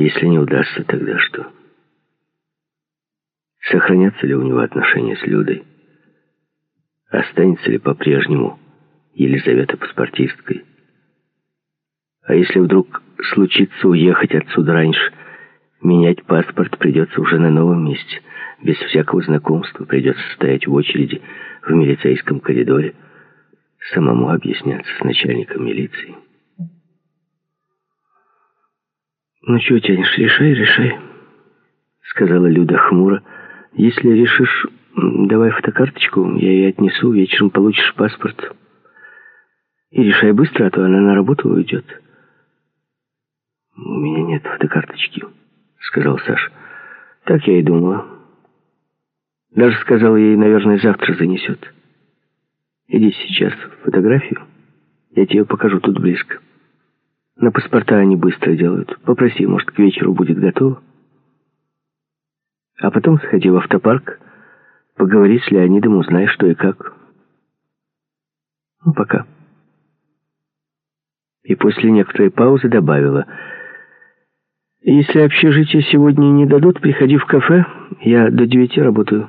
Если не удастся, тогда что? Сохранятся ли у него отношения с Людой? Останется ли по-прежнему Елизавета паспортисткой? А если вдруг случится уехать отсюда раньше, менять паспорт придется уже на новом месте, без всякого знакомства, придется стоять в очереди в милицейском коридоре, самому объясняться с начальником милиции. «Ну чего тянешь? Решай», — сказала Люда хмуро. «Если решишь, давай фотокарточку, я ее отнесу, вечером получишь паспорт. И решай быстро, а то она на работу уйдет». «У меня нет фотокарточки», — сказал Саша. «Так я и думала. Даже сказала ей, наверное, завтра занесет. Иди сейчас в фотографию, я тебе покажу тут близко. На паспорта они быстро делают. Попроси, может, к вечеру будет готово. А потом сходи в автопарк, поговори с Леонидом, узнай, что и как. Ну, пока». И после некоторой паузы добавила: «Если общежитие сегодня не дадут, приходи в кафе, я до 9 работаю».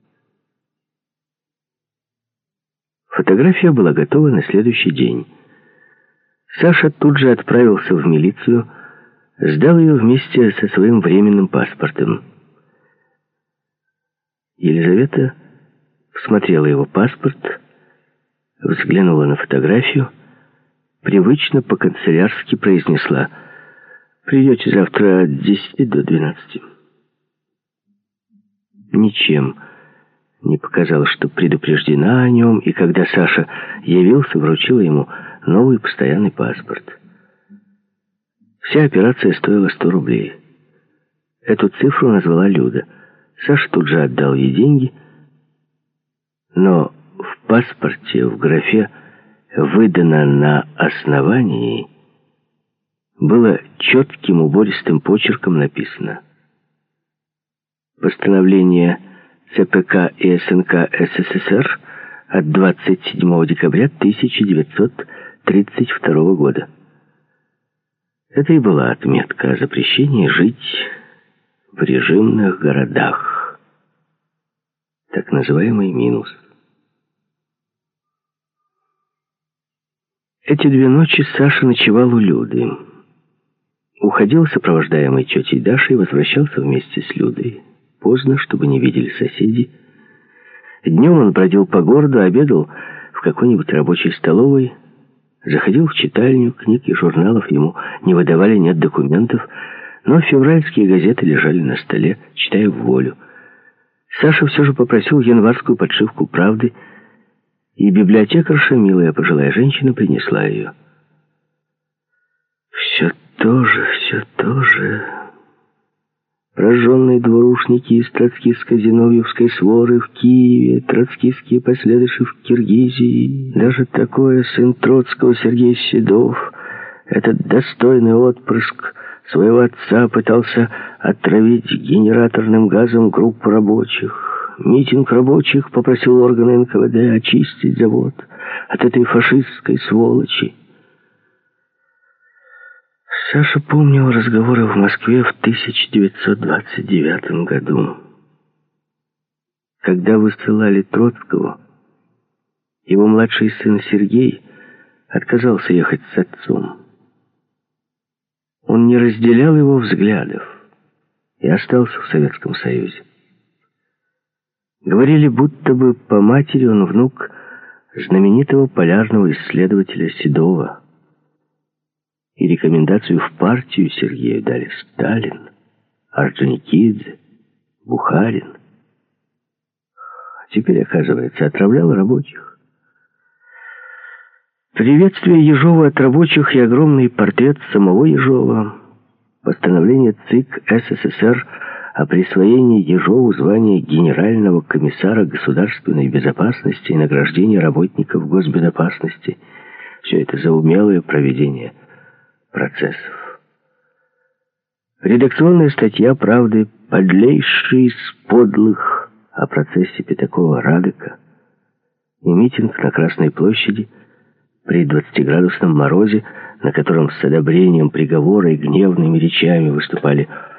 Фотография была готова на следующий день. Саша тут же отправился в милицию, сдал ее вместе со своим временным паспортом. Елизавета всмотрела его паспорт, взглянула на фотографию, привычно по-канцелярски произнесла: «Придете завтра от 10 до 12. Ничем не показала, что предупреждена о нем, и когда Саша явился, вручила ему новый постоянный паспорт. Вся операция стоила 100 рублей. Эту цифру назвала Люда. Саша тут же отдал ей деньги, но в паспорте в графе «Выдано на основании» было четким убористым почерком написано: «Постановление ЦПК и СНК СССР от 27 декабря 1932 года». Это и была отметка о запрещении жить в режимных городах. Так называемый минус. Эти 2 ночи Саша ночевал у Люды. Уходил сопровождаемый тетей Дашей, возвращался вместе с Людой. Поздно, чтобы не видели соседи. Днем он бродил по городу, обедал в какой-нибудь рабочей столовой, заходил в читальню, книг и журналов ему не выдавали, нет документов, но февральские газеты лежали на столе, читая в волю. Саша все же попросил январскую подшивку «Правды», и библиотекарша, милая пожилая женщина, принесла ее. Все то же. Прожженные двурушники из троцкистско-зиновьевской своры в Киеве, троцкистские последующие в Киргизии. Даже такое сын Троцкого Сергей Седов, этот достойный отпрыск своего отца, пытался отравить генераторным газом группу рабочих. Митинг рабочих попросил органы НКВД очистить завод от этой фашистской сволочи. Саша помнил разговоры в Москве в 1929 году. Когда высылали Троцкого, его младший сын Сергей отказался ехать с отцом. Он не разделял его взглядов и остался в Советском Союзе. Говорили, будто бы по матери он внук знаменитого полярного исследователя Седова. И рекомендацию в партию Сергею дали Сталин, Орджоникидзе, Бухарин. А теперь, оказывается, отравлял рабочих. Приветствие Ежова от рабочих и огромный портрет самого Ежова. Постановление ЦИК СССР о присвоении Ежову звания генерального комиссара государственной безопасности и награждения работников госбезопасности. Все это за умелое проведение процессов. Редакционная статья «Правды», подлейший из подлых, о процессе Пятакова-Радека, и митинг на Красной площади при 20-градусном морозе, на котором с одобрением приговора и гневными речами выступали